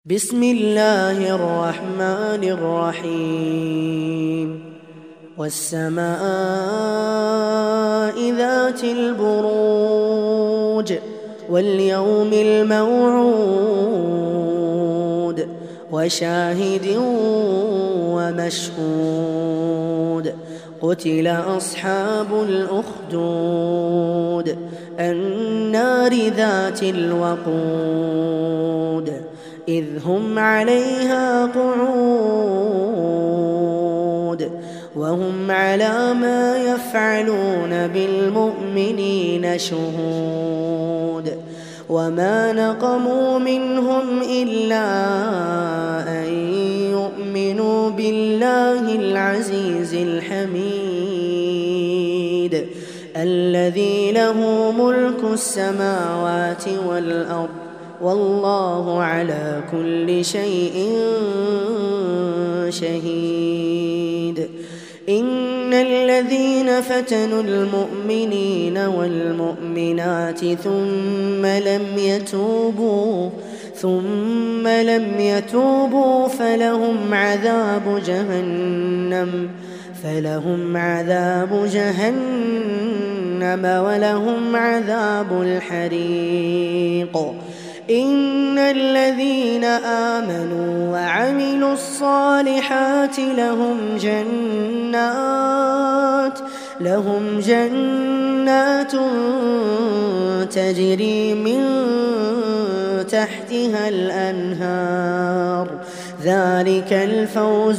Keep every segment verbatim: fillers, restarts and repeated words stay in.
بسم الله الرحمن الرحيم والسماء ذات البروج واليوم الموعود وشاهد ومشهود قتل أصحاب الأخدود النار ذات الوقود إذ هم عليها قعود وهم على ما يفعلون بالمؤمنين شهود وما نقموا منهم إلا أن يؤمنوا بالله العزيز الحميد الذي له ملك السماوات والأرض والله على كل شيء شهيد إن الذين فتنوا المؤمنين والمؤمنات ثم لم يتوبوا ثم لم يتوبوا فلهم عذاب جهنم فلهم عذاب جهنم ولهم عذاب الحريق إن الذين آمنوا وعملوا الصالحات لهم جنات لهم جنات تجري من تحتها الأنهار ذلك الفوز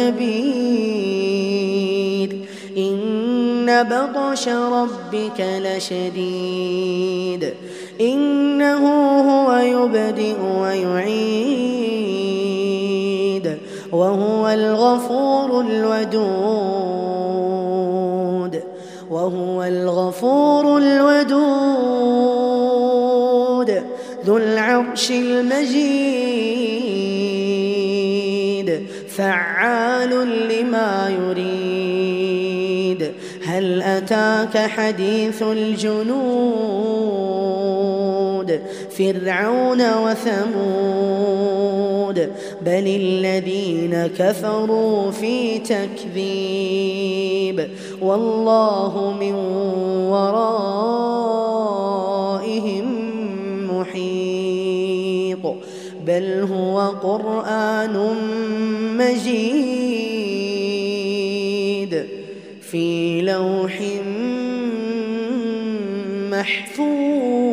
الكبير إن بطش ربك لشديد إنه هو يبدئ ويعيد وهو الغفور الودود وهو الغفور الودود ذو العرش المجيد فعال لما يريد هل أتاك حديث الجنود فرعون وثمود بل الذين كفروا في تكذيب والله من ورائهم محيط بل هو قرآن مجيد في لوح محفوظ.